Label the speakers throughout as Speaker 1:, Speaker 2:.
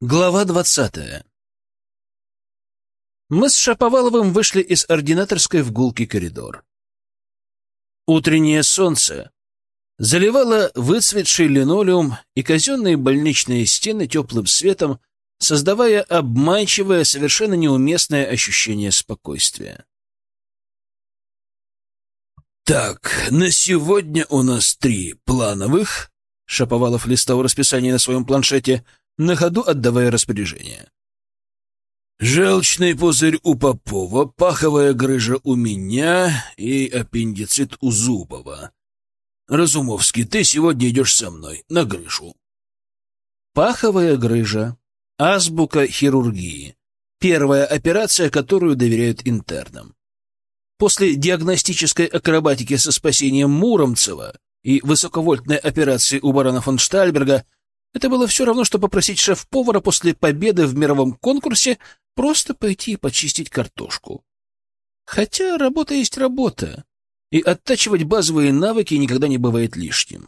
Speaker 1: Глава 20. Мы с Шаповаловым вышли из ординаторской в гулкий коридор. Утреннее солнце заливало выцветший линолеум и казенные больничные стены теплым светом, создавая обманчивое, совершенно неуместное ощущение спокойствия. «Так, на сегодня у нас 3 плановых», — Шаповалов листал расписание на своем планшете, на ходу отдавая распоряжение. «Желчный пузырь у Попова, паховая грыжа у меня и аппендицит у Зубова. Разумовский, ты сегодня идешь со мной на грыжу». Паховая грыжа. Азбука хирургии. Первая операция, которую доверяют интернам. После диагностической акробатики со спасением Муромцева и высоковольтной операции у барона фон Штальберга это было все равно, что попросить шеф-повара после победы в мировом конкурсе просто пойти и почистить картошку. Хотя работа есть работа, и оттачивать базовые навыки никогда не бывает лишним.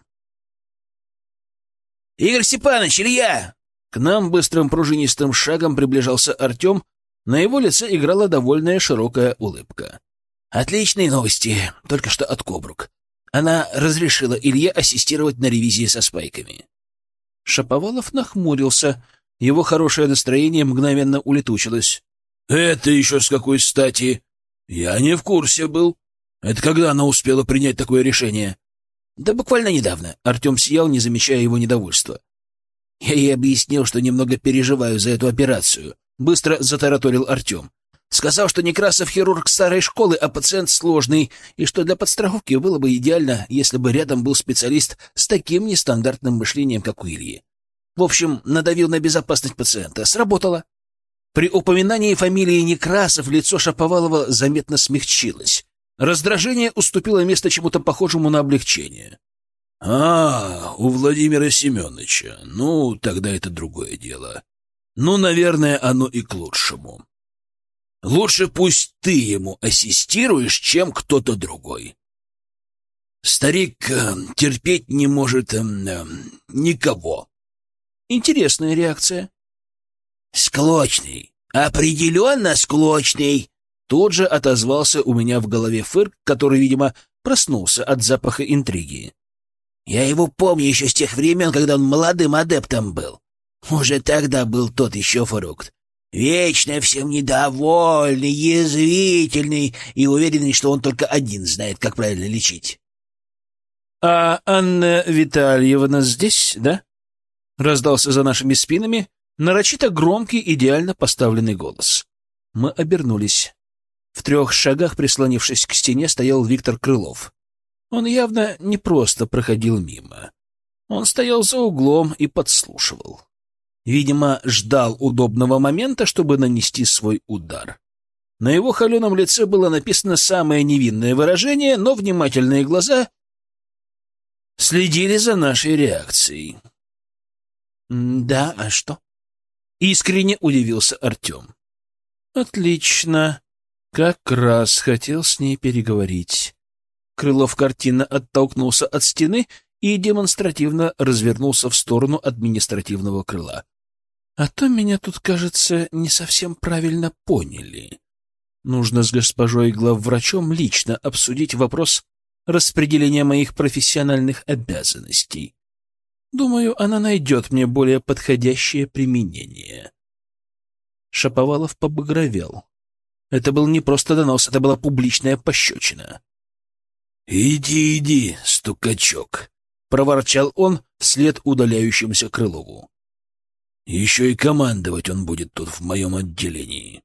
Speaker 1: «Игорь Степанович, Илья!» К нам быстрым пружинистым шагом приближался Артем, на его лице играла довольная широкая улыбка. «Отличные новости, только что от Кобрук. Она разрешила Илье ассистировать на ревизии со спайками». Шаповалов нахмурился. Его хорошее настроение мгновенно улетучилось. «Это еще с какой стати? Я не в курсе был. Это когда она успела принять такое решение?» «Да буквально недавно». Артем сиял, не замечая его недовольства. «Я ей объяснил, что немного переживаю за эту операцию», — быстро затараторил Артем. «Сказал, что Некрасов хирург старой школы, а пациент сложный, и что для подстраховки было бы идеально, если бы рядом был специалист с таким нестандартным мышлением, как у Ильи. В общем, надавил на безопасность пациента. Сработало». При упоминании фамилии Некрасов лицо Шаповалова заметно смягчилось. Раздражение уступило место чему-то похожему на облегчение. У Владимира Семеновича. Ну, тогда это другое дело. Ну, наверное, оно и к лучшему. Лучше пусть ты ему ассистируешь, чем кто-то другой. Старик терпеть не может никого». Интересная реакция. «Склочный. Определенно склочный». Тут же отозвался у меня в голове Фырк, который, видимо, проснулся от запаха интриги. «Я его помню еще с тех времен, когда он молодым адептом был. Уже тогда был тот еще фрукт. Вечно всем недовольный, язвительный и уверенный, что он только один знает, как правильно лечить». «А Анна Витальевна здесь, да?» — раздался за нашими спинами нарочито громкий, идеально поставленный голос. Мы обернулись. В 3 шагах, прислонившись к стене, стоял Виктор Крылов. Он явно не просто проходил мимо. Он стоял за углом и подслушивал. Видимо, ждал удобного момента, чтобы нанести свой удар. На его холеном лице было написано самое невинное выражение, но внимательные глаза следили за нашей реакцией. «Да, а что?» — искренне удивился Артем. «Отлично. Как раз хотел с ней переговорить». Крылов картинно оттолкнулся от стены и демонстративно развернулся в сторону административного крыла. «А то меня тут, кажется, не совсем правильно поняли. Нужно с госпожой главврачом лично обсудить вопрос распределения моих профессиональных обязанностей. Думаю, она найдет мне более подходящее применение». Шаповалов побагровел. Это был не просто донос, это была публичная пощечина. «Иди, стукачок», — проворчал он вслед удаляющемуся Крылову. «Еще и командовать он будет тут в моем отделении».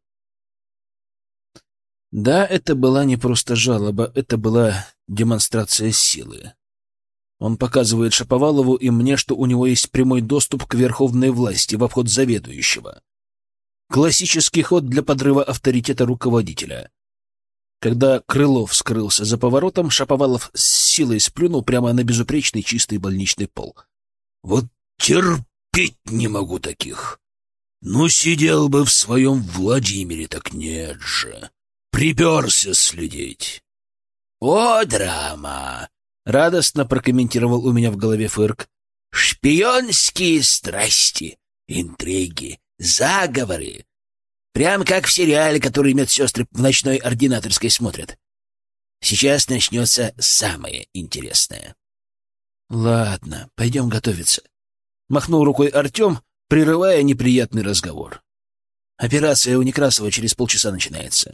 Speaker 1: Да, это была не просто жалоба, это была демонстрация силы. Он показывает Шаповалову и мне, что у него есть прямой доступ к верховной власти в обход заведующего. Классический ход для подрыва авторитета руководителя. Когда Крылов скрылся за поворотом, Шаповалов с силой сплюнул прямо на безупречный чистый больничный пол. «Вот терпеть не могу таких. Ну, сидел бы в своем Владимире, так нет же. Приперся следить». «О, драма!» — радостно прокомментировал у меня в голове Фырк. «Шпионские страсти. Интриги, заговоры. Прям как в сериале, который медсестры в ночной ординаторской смотрят. Сейчас начнется самое интересное. Ладно, пойдем готовиться. Махнул рукой Артем, прерывая неприятный разговор. Операция у Некрасова через полчаса начинается.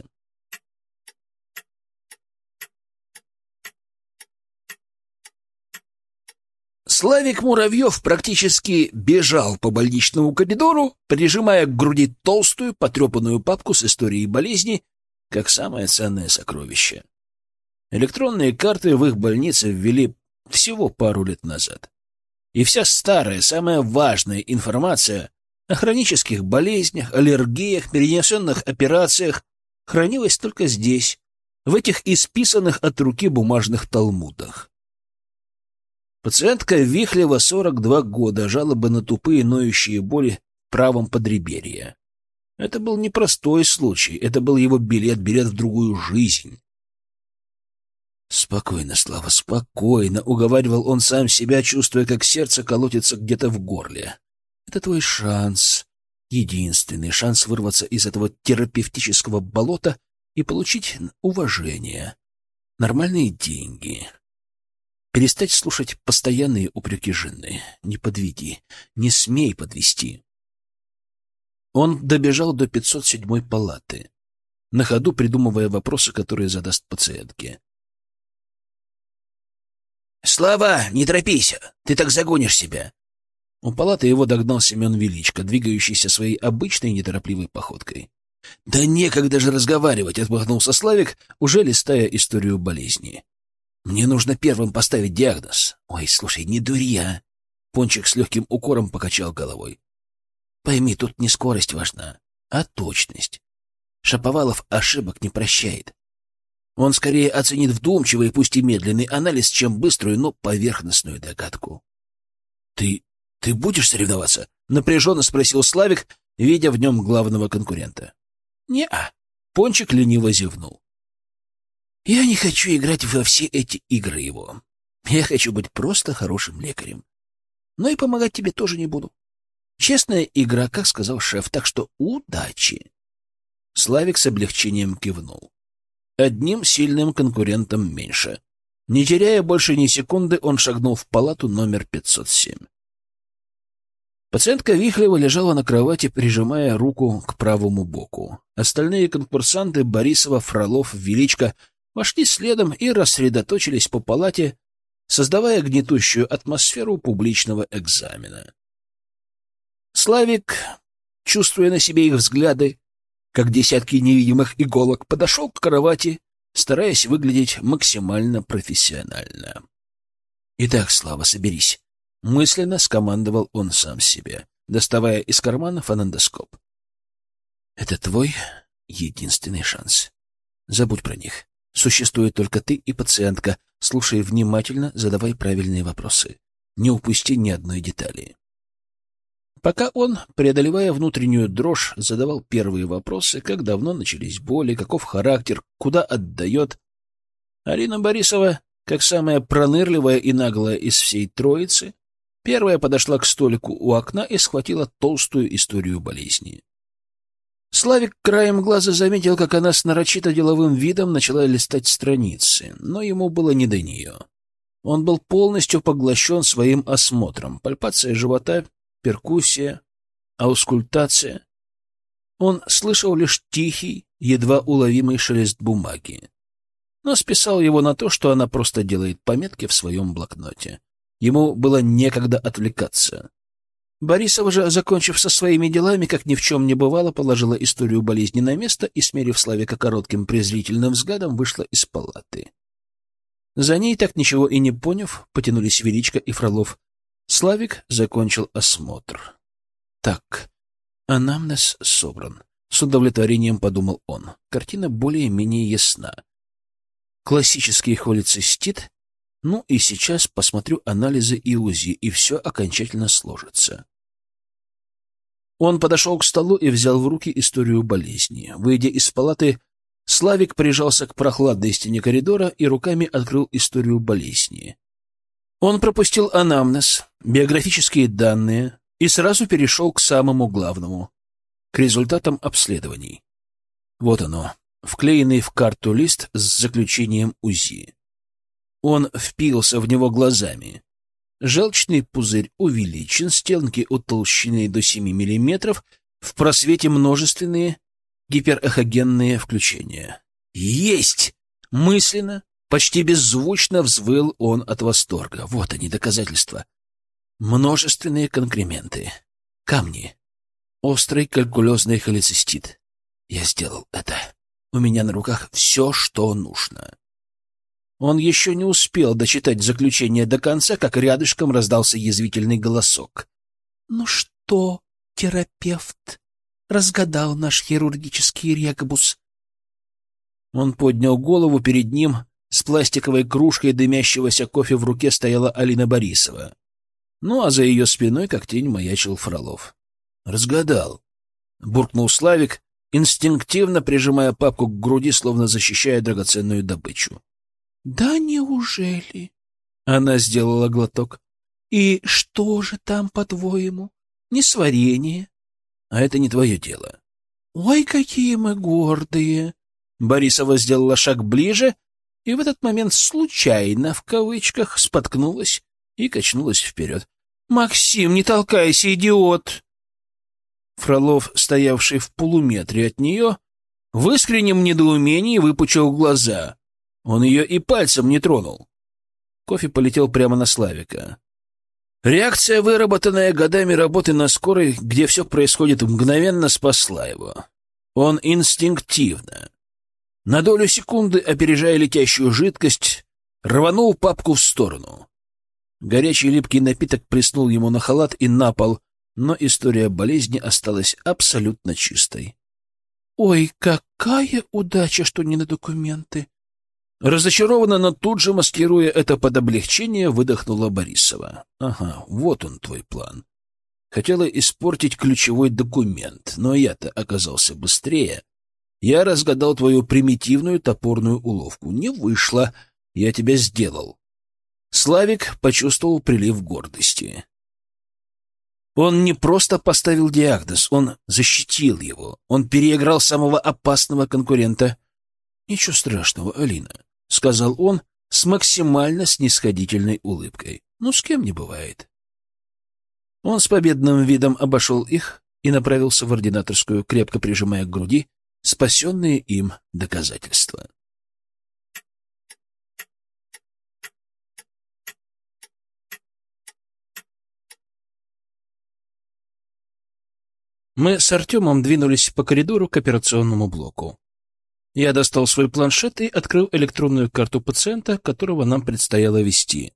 Speaker 1: Славик Муравьев практически бежал по больничному коридору, прижимая к груди толстую, потрепанную папку с историей болезни, как самое ценное сокровище. Электронные карты в их больнице ввели всего пару лет назад. И вся старая, самая важная информация о хронических болезнях, аллергиях, перенесенных операциях хранилась только здесь, в этих исписанных от руки бумажных талмудах. Пациентка Вихлева, 42 года, жалобы на тупые ноющие боли в правом подреберье. Это был непростой случай, это был его билет в другую жизнь. «Спокойно, Слава, спокойно», — уговаривал он сам себя, чувствуя, как сердце колотится где-то в горле. «Это твой шанс, единственный шанс вырваться из этого терапевтического болота и получить уважение, нормальные деньги. Перестать слушать постоянные упреки жены. Не подведи, не смей подвести». Он добежал до 507-й палаты, на ходу придумывая вопросы, которые задаст пациентке. «Слава, не торопись, ты так загонишь себя!» У палаты его догнал Семен Величко, двигающийся своей обычной неторопливой походкой. «Да некогда же разговаривать!» — отмахнулся Славик, уже листая историю болезни. «Мне нужно первым поставить диагноз». «Ой, слушай, не дурья!» Пончик с легким укором покачал головой. «Пойми, тут не скорость важна, а точность. Шаповалов ошибок не прощает. Он скорее оценит вдумчивый, пусть и медленный анализ, чем быструю, но поверхностную догадку». «Ты будешь соревноваться?» — напряженно спросил Славик, видя в нем главного конкурента. «Не-а», — Пончик лениво зевнул. «Я не хочу играть во все эти игры его. Я хочу быть просто хорошим лекарем. Но и помогать тебе тоже не буду. Честная игра, как сказал шеф, так что удачи». Славик с облегчением кивнул. Одним сильным конкурентом меньше. Не теряя больше ни секунды, он шагнул в палату номер 507. Пациентка Вихлева лежала на кровати, прижимая руку к правому боку. Остальные конкурсанты Борисова, Фролов, Величко вошли следом и рассредоточились по палате, создавая гнетущую атмосферу публичного экзамена. Славик, чувствуя на себе их взгляды, как десятки невидимых иголок, подошел к кровати, стараясь выглядеть максимально профессионально. «Итак, Слава, соберись», — мысленно скомандовал он сам себе, доставая из кармана фонендоскоп. «Это твой единственный шанс. Забудь про них. Существует только ты и пациентка. Слушай внимательно, задавай правильные вопросы. Не упусти ни одной детали». Пока он, преодолевая внутреннюю дрожь, задавал первые вопросы, как давно начались боли, каков характер, куда отдает, Арина Борисова, как самая пронырливая и наглая из всей троицы, первая подошла к столику у окна и схватила толстую историю болезни. Славик краем глаза заметил, как она с нарочито деловым видом начала листать страницы, но ему было не до нее. Он был полностью поглощен своим осмотром, пальпация живота, перкуссия, аускультация. Он слышал лишь тихий, едва уловимый шелест бумаги, но списал его на то, что она просто делает пометки в своем блокноте. Ему было некогда отвлекаться. Борисова же, закончив со своими делами, как ни в чем не бывало, положила историю болезни на место и, смерив Славика коротким презрительным взглядом, вышла из палаты. За ней, так ничего и не поняв, потянулись Величко и Фролов. Славик закончил осмотр. Так, анамнез собран. С удовлетворением подумал он. Картина более-менее ясна. Классический холецистит. Ну и сейчас посмотрю анализы и УЗИ, и все окончательно сложится. Он подошел к столу и взял в руки историю болезни. Выйдя из палаты, Славик прижался к прохладной стене коридора и руками открыл историю болезни. Он пропустил анамнез, биографические данные, и сразу перешел к самому главному — к результатам обследований. Вот оно, вклеенный в карту лист с заключением УЗИ. Он впился в него глазами. Желчный пузырь увеличен, стенки утолщены до 7 мм, в просвете множественные гиперэхогенные включения. Есть! Мысленно, почти беззвучно взвыл он от восторга. Вот они, доказательства. Множественные конкременты. Камни. Острый калькулезный холецистит. Я сделал это. У меня на руках все, что нужно. Он еще не успел дочитать заключение до конца, как рядышком раздался язвительный голосок. — Ну что, терапевт, разгадал наш хирургический регбус? Он поднял голову, перед ним с пластиковой кружкой дымящегося кофе в руке стояла Алина Борисова. Ну, а за ее спиной, как тень, маячил Фролов. — Разгадал, — буркнул Славик, инстинктивно прижимая папку к груди, словно защищая драгоценную добычу. — Да неужели? Она сделала глоток. — И что же там, по-твоему? Несварение? — А это не твое дело. — Ой, какие мы гордые! Борисова сделала шаг ближе, и в этот момент случайно, в кавычках, споткнулась и качнулась вперед. — Максим, не толкайся, идиот! Фролов, стоявший в полуметре от нее, в искреннем недоумении выпучил глаза. Он ее и пальцем не тронул. Кофе полетел прямо на Славика. Реакция, выработанная годами работы на скорой, где все происходит мгновенно, спасла его. Он инстинктивно, на долю секунды опережая летящую жидкость, рванул папку в сторону. Горячий липкий напиток плеснул ему на халат и на пол, но история болезни осталась абсолютно чистой. — Ой, какая удача, что не на документы! Разочарованно, но тут же, маскируя это под облегчение, выдохнула Борисова. — Ага, вот он твой план. Хотела испортить ключевой документ, но я-то оказался быстрее. Я разгадал твою примитивную топорную уловку. Не вышло, я тебя сделал. Славик почувствовал прилив гордости. Он не просто поставил диагноз, он защитил его. Он переиграл самого опасного конкурента. — Ничего страшного, Алина, — сказал он с максимально снисходительной улыбкой. — Ну, с кем не бывает. Он с победным видом обошел их и направился в ординаторскую, крепко прижимая к груди спасенные им доказательства. Мы с Артемом двинулись по коридору к операционному блоку. Я достал свой планшет и открыл электронную карту пациента, которого нам предстояло вести.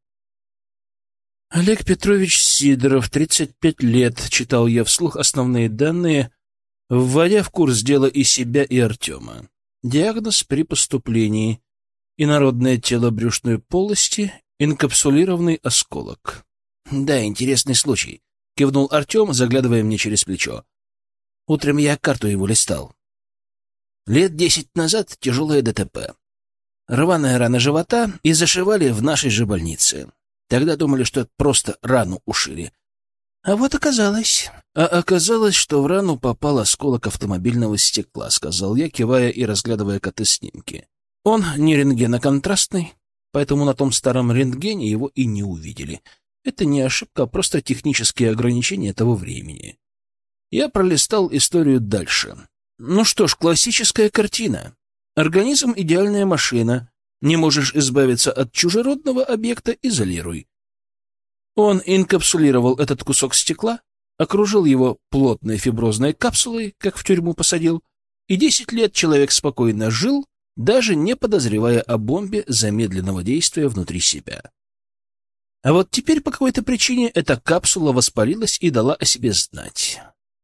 Speaker 1: Олег Петрович Сидоров, 35 лет, читал я вслух основные данные, вводя в курс дела и себя, и Артема. Диагноз при поступлении: инородное тело брюшной полости, инкапсулированный осколок. — Да, интересный случай, — кивнул Артем, заглядывая мне через плечо. Утром я карту его листал. Лет 10 назад тяжелое ДТП. Рваная рана живота, и зашивали в нашей же больнице. Тогда думали, что это просто рану ушили. А вот оказалось... оказалось, что в рану попал осколок автомобильного стекла, сказал я, кивая и разглядывая КТ-снимки. Он не рентгеноконтрастный, поэтому на том старом рентгене его и не увидели. Это не ошибка, а просто технические ограничения того времени. Я пролистал историю дальше. Ну что ж, классическая картина. Организм — идеальная машина. Не можешь избавиться от чужеродного объекта — изолируй. Он инкапсулировал этот кусок стекла, окружил его плотной фиброзной капсулой, как в тюрьму посадил, и 10 лет человек спокойно жил, даже не подозревая о бомбе замедленного действия внутри себя. А вот теперь по какой-то причине эта капсула воспалилась и дала о себе знать.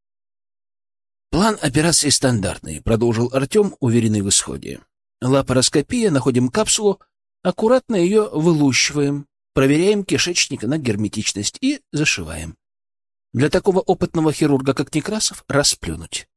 Speaker 1: «План операции стандартный», — продолжил Артем, уверенный в исходе. «Лапароскопия, находим капсулу, аккуратно ее вылущиваем, проверяем кишечник на герметичность и зашиваем. Для такого опытного хирурга, как Некрасов, расплюнуть».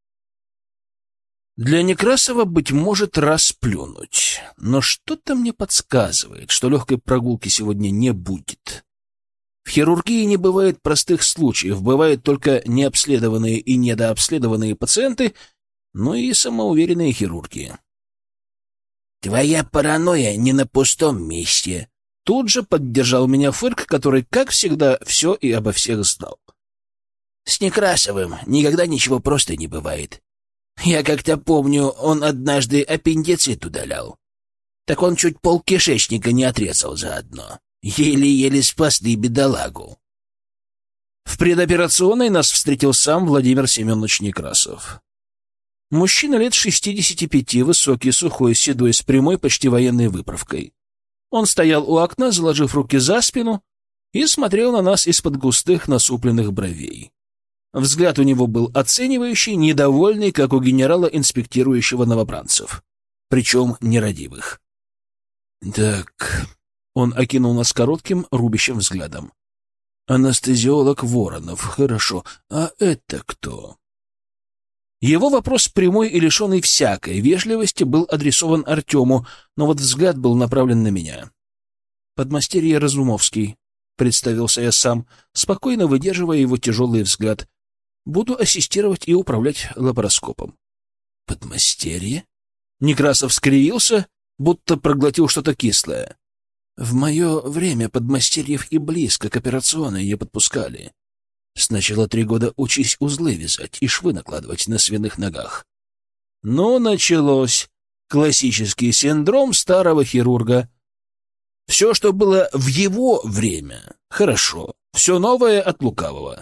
Speaker 1: Для Некрасова, быть может, расплюнуть, но что-то мне подсказывает, что легкой прогулки сегодня не будет. В хирургии не бывает простых случаев, бывают только необследованные и недообследованные пациенты, ну и самоуверенные хирурги. «Твоя паранойя не на пустом месте», — тут же поддержал меня Фырк, который, как всегда, все и обо всех знал. «С Некрасовым никогда ничего просто не бывает. Я как-то помню, он однажды аппендицит удалял. Так он чуть полкишечника не отрезал заодно. Еле-еле спасли бедолагу». В предоперационной нас встретил сам Владимир Семенович Некрасов. Мужчина лет 65, высокий, сухой, седой, с прямой, почти военной выправкой. Он стоял у окна, заложив руки за спину, и смотрел на нас из-под густых насупленных бровей. Взгляд у него был оценивающий, недовольный, как у генерала, инспектирующего новобранцев, причем нерадивых. «Так...» — он окинул нас коротким, рубящим взглядом. «Анестезиолог Воронов, хорошо. А это кто?» Его вопрос, прямой и лишенный всякой вежливости, был адресован Артему, но вот взгляд был направлен на меня. «Подмастерье Разумовский», — представился я сам, спокойно выдерживая его тяжелый взгляд. «Буду ассистировать и управлять лапароскопом». «Подмастерье?» Некрасов скривился, будто проглотил что-то кислое. «В мое время подмастерьев и близко к операционной не подпускали. Сначала 3 года учись узлы вязать и швы накладывать на свиных ногах». Но началось. Классический синдром старого хирурга. Все, что было в его время, хорошо. Все новое от лукавого.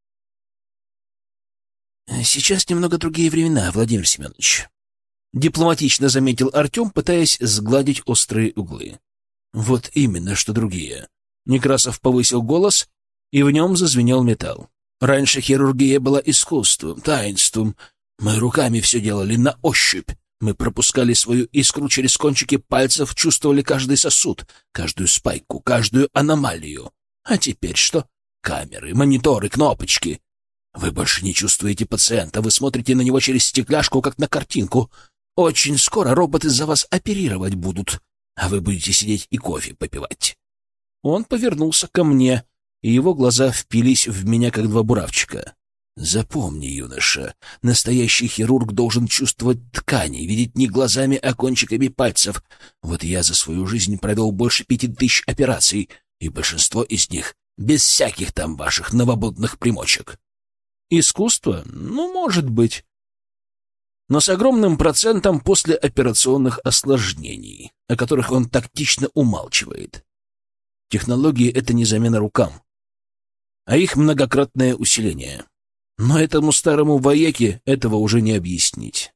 Speaker 1: «Сейчас немного другие времена, Владимир Семенович», — дипломатично заметил Артем, пытаясь сгладить острые углы. «Вот именно, что другие». Некрасов повысил голос, и в нем зазвенел металл. «Раньше хирургия была искусством, таинством. Мы руками все делали на ощупь. Мы пропускали свою искру через кончики пальцев, чувствовали каждый сосуд, каждую спайку, каждую аномалию. А теперь что? Камеры, мониторы, кнопочки. Вы больше не чувствуете пациента, вы смотрите на него через стекляшку, как на картинку. Очень скоро роботы за вас оперировать будут, а вы будете сидеть и кофе попивать». Он повернулся ко мне, и его глаза впились в меня, как 2 буравчика. «Запомни, юноша, настоящий хирург должен чувствовать ткани, видеть не глазами, а кончиками пальцев. Вот я за свою жизнь провел больше 5000 операций, и большинство из них без всяких там ваших новобудных примочек». Искусство? Ну, может быть. Но с огромным процентом послеоперационных осложнений, о которых он тактично умалчивает. Технологии — это не замена рукам, а их многократное усиление. Но этому старому вояке этого уже не объяснить.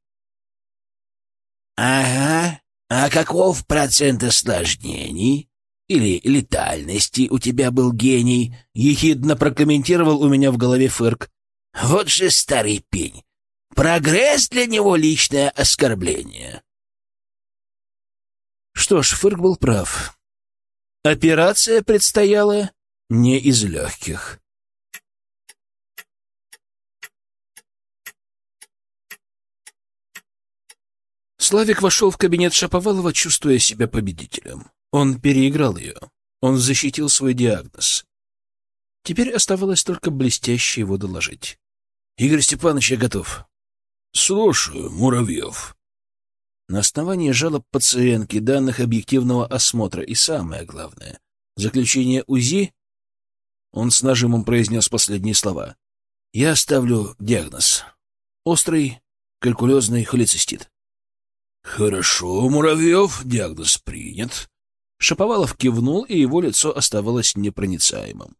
Speaker 1: «Ага, а каков процент осложнений или летальности у тебя был гений?» — ехидно прокомментировал у меня в голове Фырк. «Вот же старый пень! Прогресс для него — личное оскорбление!» Что ж, Фырк был прав. Операция предстояла не из легких. Славик вошел в кабинет Шаповалова, чувствуя себя победителем. Он переиграл ее. Он защитил свой диагноз. Теперь оставалось только блестяще его доложить. «Игорь Степанович, я готов». «Слушаю, Муравьев». На основании жалоб пациентки, данных объективного осмотра и, самое главное, заключение УЗИ, он с нажимом произнес последние слова, я ставлю диагноз. Острый калькулезный холецистит. «Хорошо, Муравьев, диагноз принят». Шаповалов кивнул, и его лицо оставалось непроницаемым.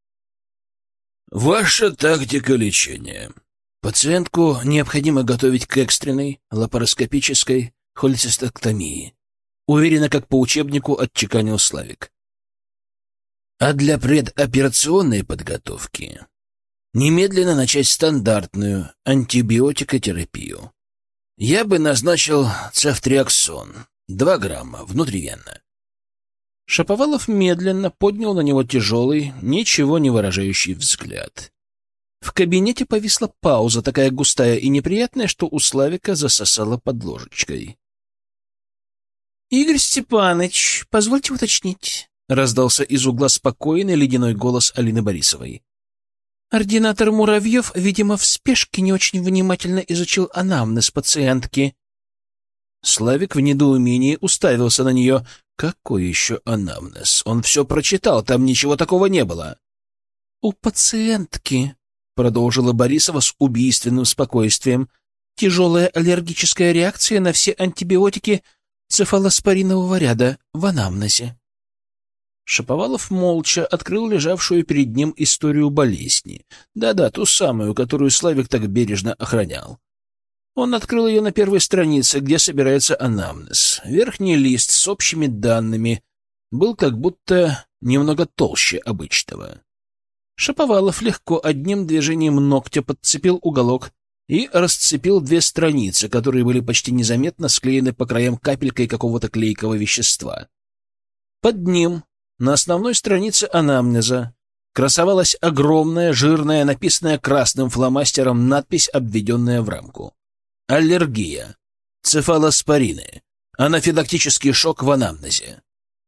Speaker 1: «Ваша тактика лечения». Пациентку необходимо готовить к экстренной лапароскопической холецистэктомии. Уверенно, как по учебнику, отчеканил Славик. А для предоперационной подготовки немедленно начать стандартную антибиотикотерапию. Я бы назначил цефтриаксон, 2 грамма, внутривенно. Шаповалов медленно поднял на него тяжелый, ничего не выражающий взгляд. В кабинете повисла пауза, такая густая и неприятная, что у Славика засосало под ложечкой. — Игорь Степанович, позвольте уточнить. раздался из угла спокойный ледяной голос Алины Борисовой. Ординатор Муравьев, видимо, в спешке не очень внимательно изучил анамнез пациентки. Славик в недоумении уставился на нее. Какой еще анамнез? Он все прочитал, там ничего такого не было. «У пациентки», — продолжила Борисова с убийственным спокойствием, «тяжелая аллергическая реакция на все антибиотики цефалоспоринового ряда в анамнезе». Шаповалов молча открыл лежавшую перед ним историю болезни. Да-да, ту самую, которую Славик так бережно охранял. Он открыл ее на первой странице, где собирается анамнез. Верхний лист с общими данными был как будто немного толще обычного. Шаповалов легко одним движением ногтя подцепил уголок и расцепил 2 страницы, которые были почти незаметно склеены по краям капелькой какого-то клейкого вещества. Под ним, на основной странице анамнеза, красовалась огромная, жирная, написанная красным фломастером надпись, обведенная в рамку. Аллергия. Цефалоспорины. Анафилактический шок в анамнезе.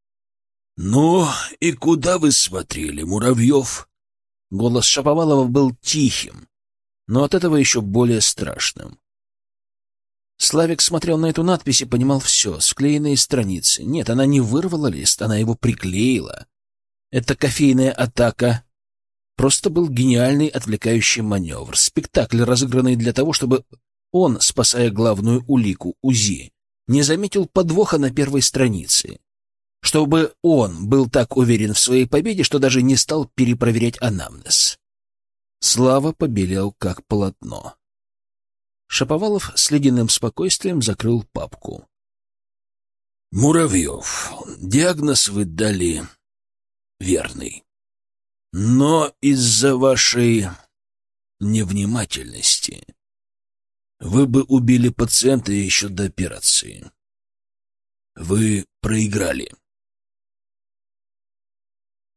Speaker 2: «Ну, и куда вы смотрели, Муравьев?»
Speaker 1: Голос Шаповалова был тихим, но от этого еще более страшным. Славик смотрел на эту надпись и понимал все, склеенные страницы. Нет, она не вырвала лист, она его приклеила. Это кофейная атака. Просто был гениальный отвлекающий маневр. Спектакль, разыгранный для того, чтобы он, спасая главную улику, УЗИ, не заметил подвоха на первой странице. Чтобы он был так уверен в своей победе, что даже не стал перепроверять анамнез. Слава побелел, как полотно. Шаповалов с ледяным спокойствием закрыл папку.
Speaker 2: «Муравьев, диагноз вы дали верный. Но из-за вашей невнимательности вы бы убили пациента еще до операции. Вы проиграли».